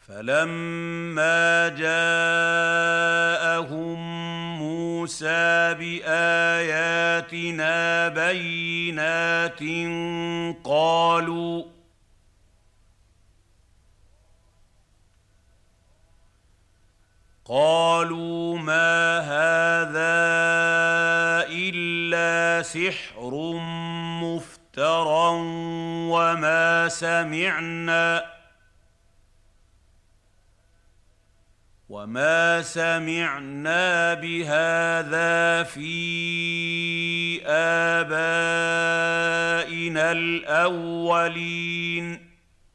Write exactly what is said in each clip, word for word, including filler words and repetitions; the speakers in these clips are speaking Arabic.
فَلَمَّا جَاءَهُم مُوسَىٰ بِآيَاتِنَا بَيِّنَاتٍ قَالُوا قَالُوا مَا هَٰذَا إِلَّا سِحْرٌ مُّفْتَرًى وَمَا سَمِعْنَا وَمَا سَمِعْنَا بِهَٰذَا فِي آبَائِنَا الْأَوَّلِينَ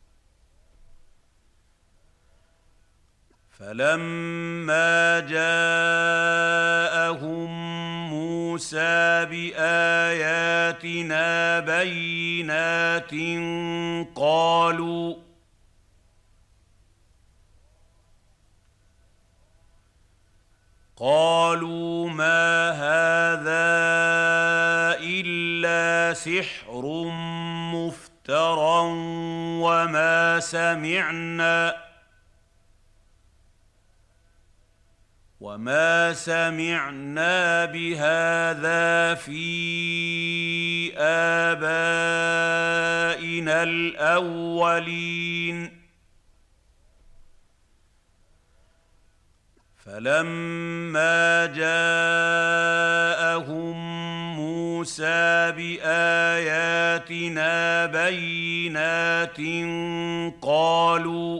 فَلَمَّا جَاءَهُم مُوسَىٰ بِآيَاتِنَا بَيِّنَاتٍ قَالُوا قَالُوا مَا هَٰذَا إِلَّا سِحْرٌ مُّفْتَرًى وَمَا سَمِعْنَا وَمَا سَمِعْنَا بِهَٰذَا فِي آبَائِنَا الْأَوَّلِينَ فَلَمَّا جَاءَهُم مُوسَىٰ بِآيَاتِنَا بَيِّنَاتٍ قَالُوا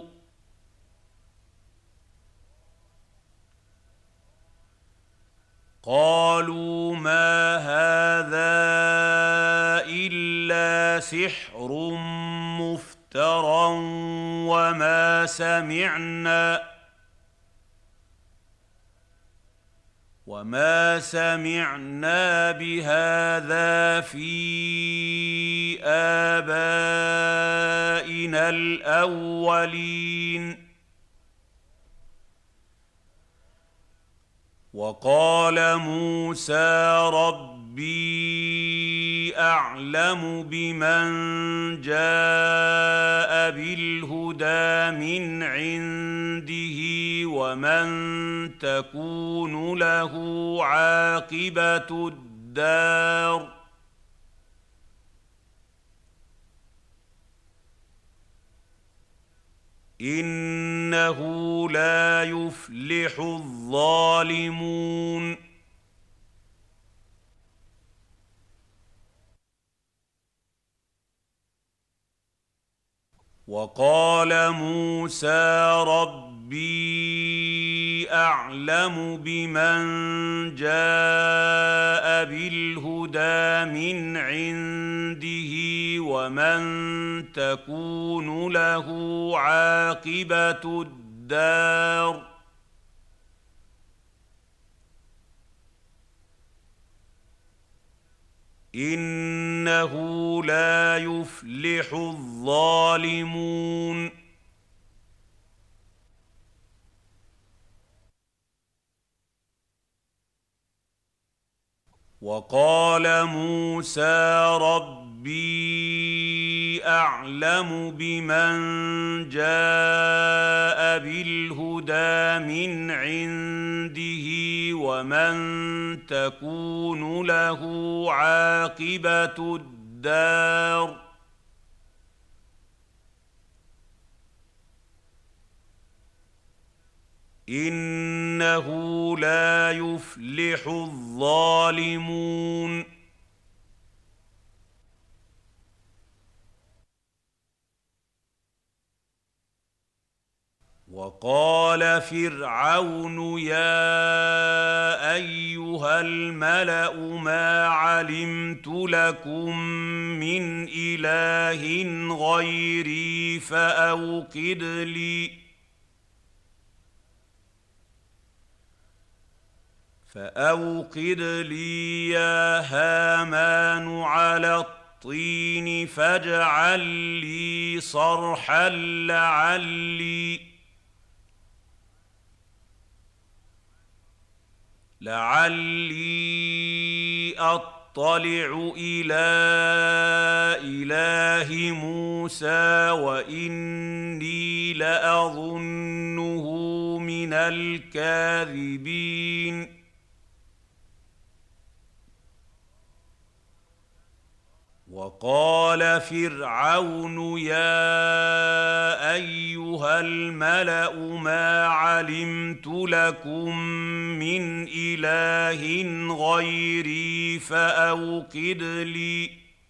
قَالُوا مَا هَٰذَا إِلَّا سِحْرٌ مُّفْتَرًى وَمَا سَمِعْنَا وَمَا سَمِعْنَا بِهَٰذَا فِي آبَائِنَا الْأَوَّلِينَ وَقَالَ مُوسَىٰ رَبِّي أَعْلَمُ بِمَن جَاءَ بِالْهُدَىٰ مِنْ عِندِهِ وَمَن تَكُونُ لَهُ عَاقِبَةُ الدَّارِ إِنَّهُ لَا يُفْلِحُ الظَّالِمُونَ وَقَالَ مُوسَىٰ رَبِّي أَعْلَمُ بِمَن جَاءَ بِالْهُدَىٰ مِنْ عِندِهِ وَمَن تَكُونُ لَهُ عَاقِبَةُ الدَّارِ إِنَّهُ لَا يُفْلِحُ الظَّالِمُونَ وَقَالَ مُوسَىٰ رَبِّي أَعْلَمُ بِمَن جَاءَ بِالْهُدَىٰ مِنْ عِندِهِ وَمَن تَكُونُ لَهُ عَاقِبَةُ الدَّارِ إِنَّهُ لَا يُفْلِحُ الظَّالِمُونَ وَقَالَ فِرْعَوْنُ يَا أَيُّهَا الْمَلَأُ مَا عَلِمْتُ لَكُم مِّنْ إِلَٰهٍ غَيْرِي فَأَوْقِدْ لِي فأوقد لي يا هامان على الطين فاجعل لي صرحا لعلي لعلي أطلع إلى إله موسى وإني لأظنه من الكاذبين وقال فرعون يا أيها الملأ ما علمت لكم من إله غيري فأوقد لي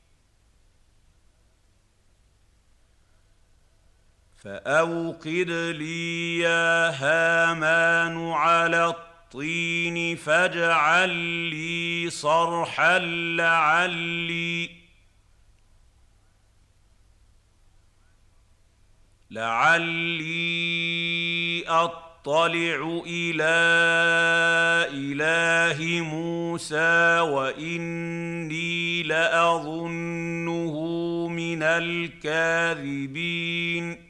فأوقد لي يا هامان على الطين فاجعل لي صرحا لعلي لعلي أطلع إلى إله موسى وإني لأظنه من الكاذبين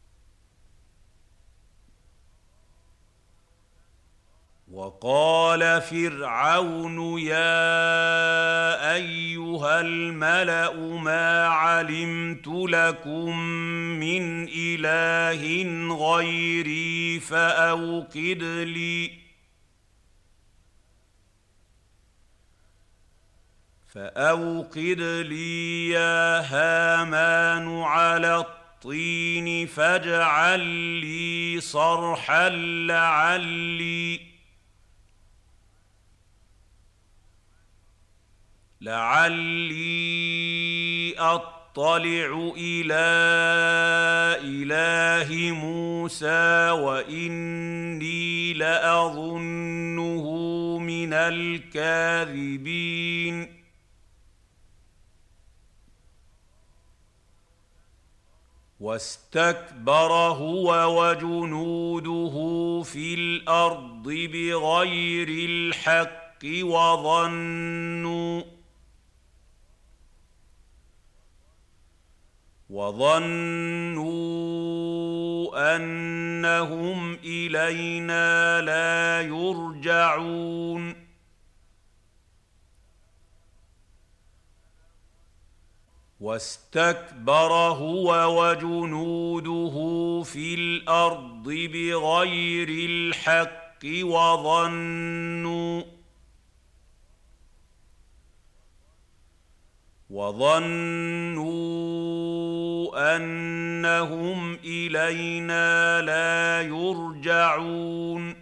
وقال فرعون يا أيها الملأ ما علمت لكم من إله غيري فأوقد لي فأوقد لي يا هامان على الطين فاجعل لي صرحا لعلي لعلي أطلع إلى إله موسى وإني لأظنه من الكاذبين واستكبر هو وجنوده في الأرض بغير الحق وظنوا وظنوا أنهم إلينا لا يرجعون واستكبر هو وجنوده في الأرض بغير الحق وظنوا وظنوا أنهم إلينا لا يرجعون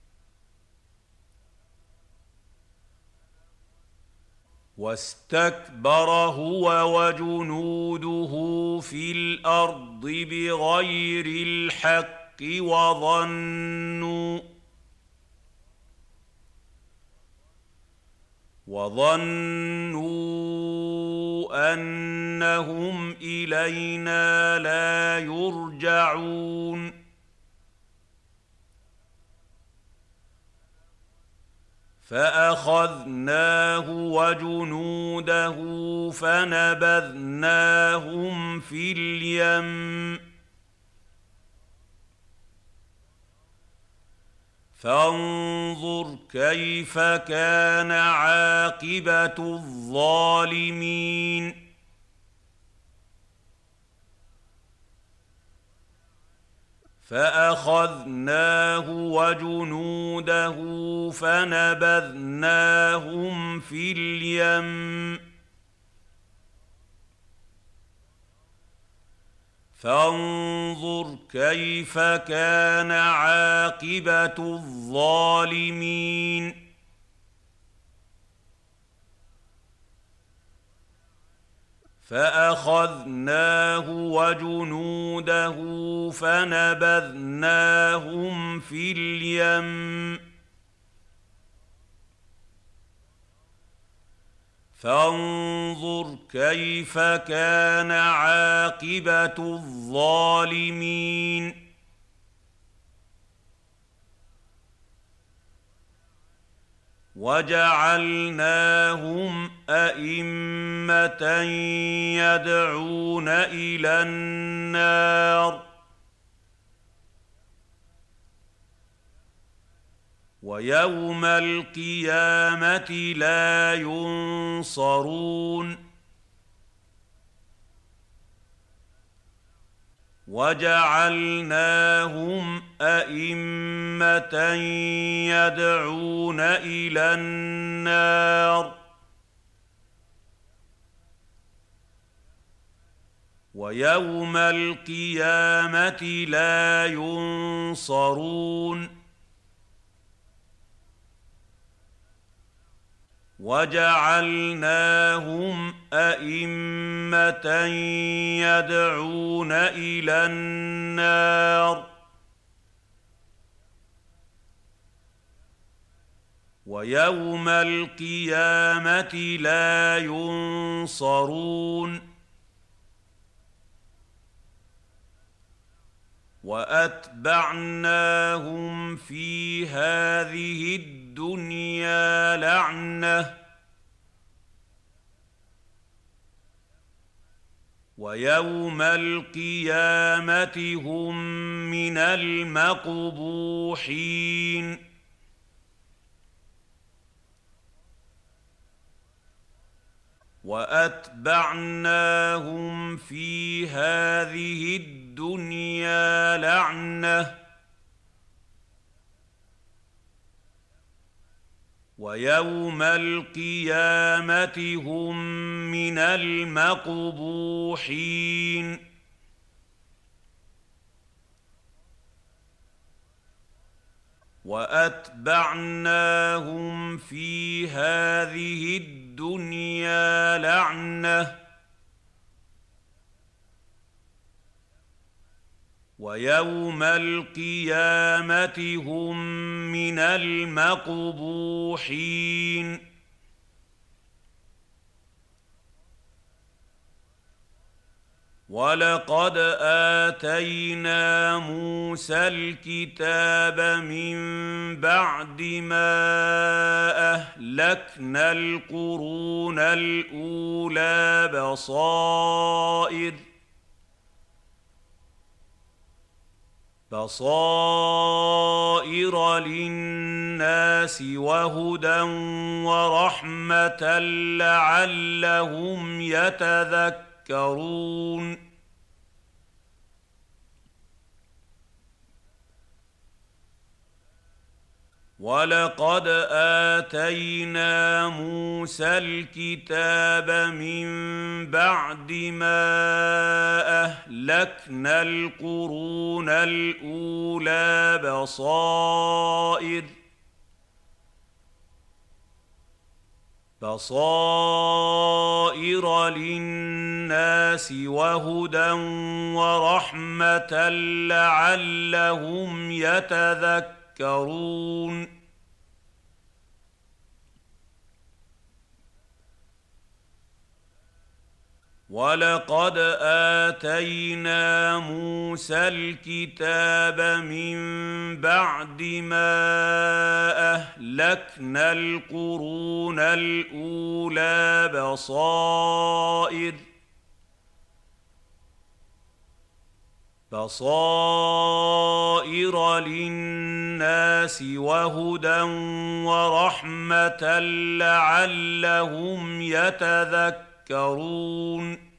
واستكبر هو وجنوده في الأرض بغير الحق وظنوا وظنوا أنهم إلينا لا يرجعون فأخذناه وجنوده فنبذناهم في اليم فانظر كيف كان عاقبة الظالمين فأخذناه وجنوده فنبذناهم في اليم فانظر كيف كان عاقبة الظالمين فأخذناه وجنوده فنبذناهم في اليم فانظر كيف كان عاقبة الظالمين وجعلناهم أئمة يدعون إلى النار ويوم القيامة لا ينصرون وجعلناهم أئمة يدعون إلى النار ويوم القيامة لا ينصرون وجعلناهم أئمة يدعون إلى النار ويوم القيامة لا ينصرون وأتبعناهم في هذه الدنيا لعنة ويوم القيامة هم من المقبوحين وأتبعناهم في هذه الدنيا لعنة ويوم القيامة هم من المقبوحين وأتبعناهم في هذه الدنيا لعنة ويوم القيامة هم من المقبوحين ولقد آتينا موسى الكتاب من بعد ما أهلكنا القرون الأولى بصائر بصائر للناس وهدى ورحمة لعلهم يتذكرون ولقد آتينا موسى الكتاب من بعد ما أهلكنا القرون الأولى بصائر بصائر للناس وهدى ورحمة لعلهم يتذكرون ولقد آتينا موسى الكتاب من بعد ما أهلكنا القرون الأولى بصائر بصائر للناس وهدى ورحمة لعلهم يتذكرون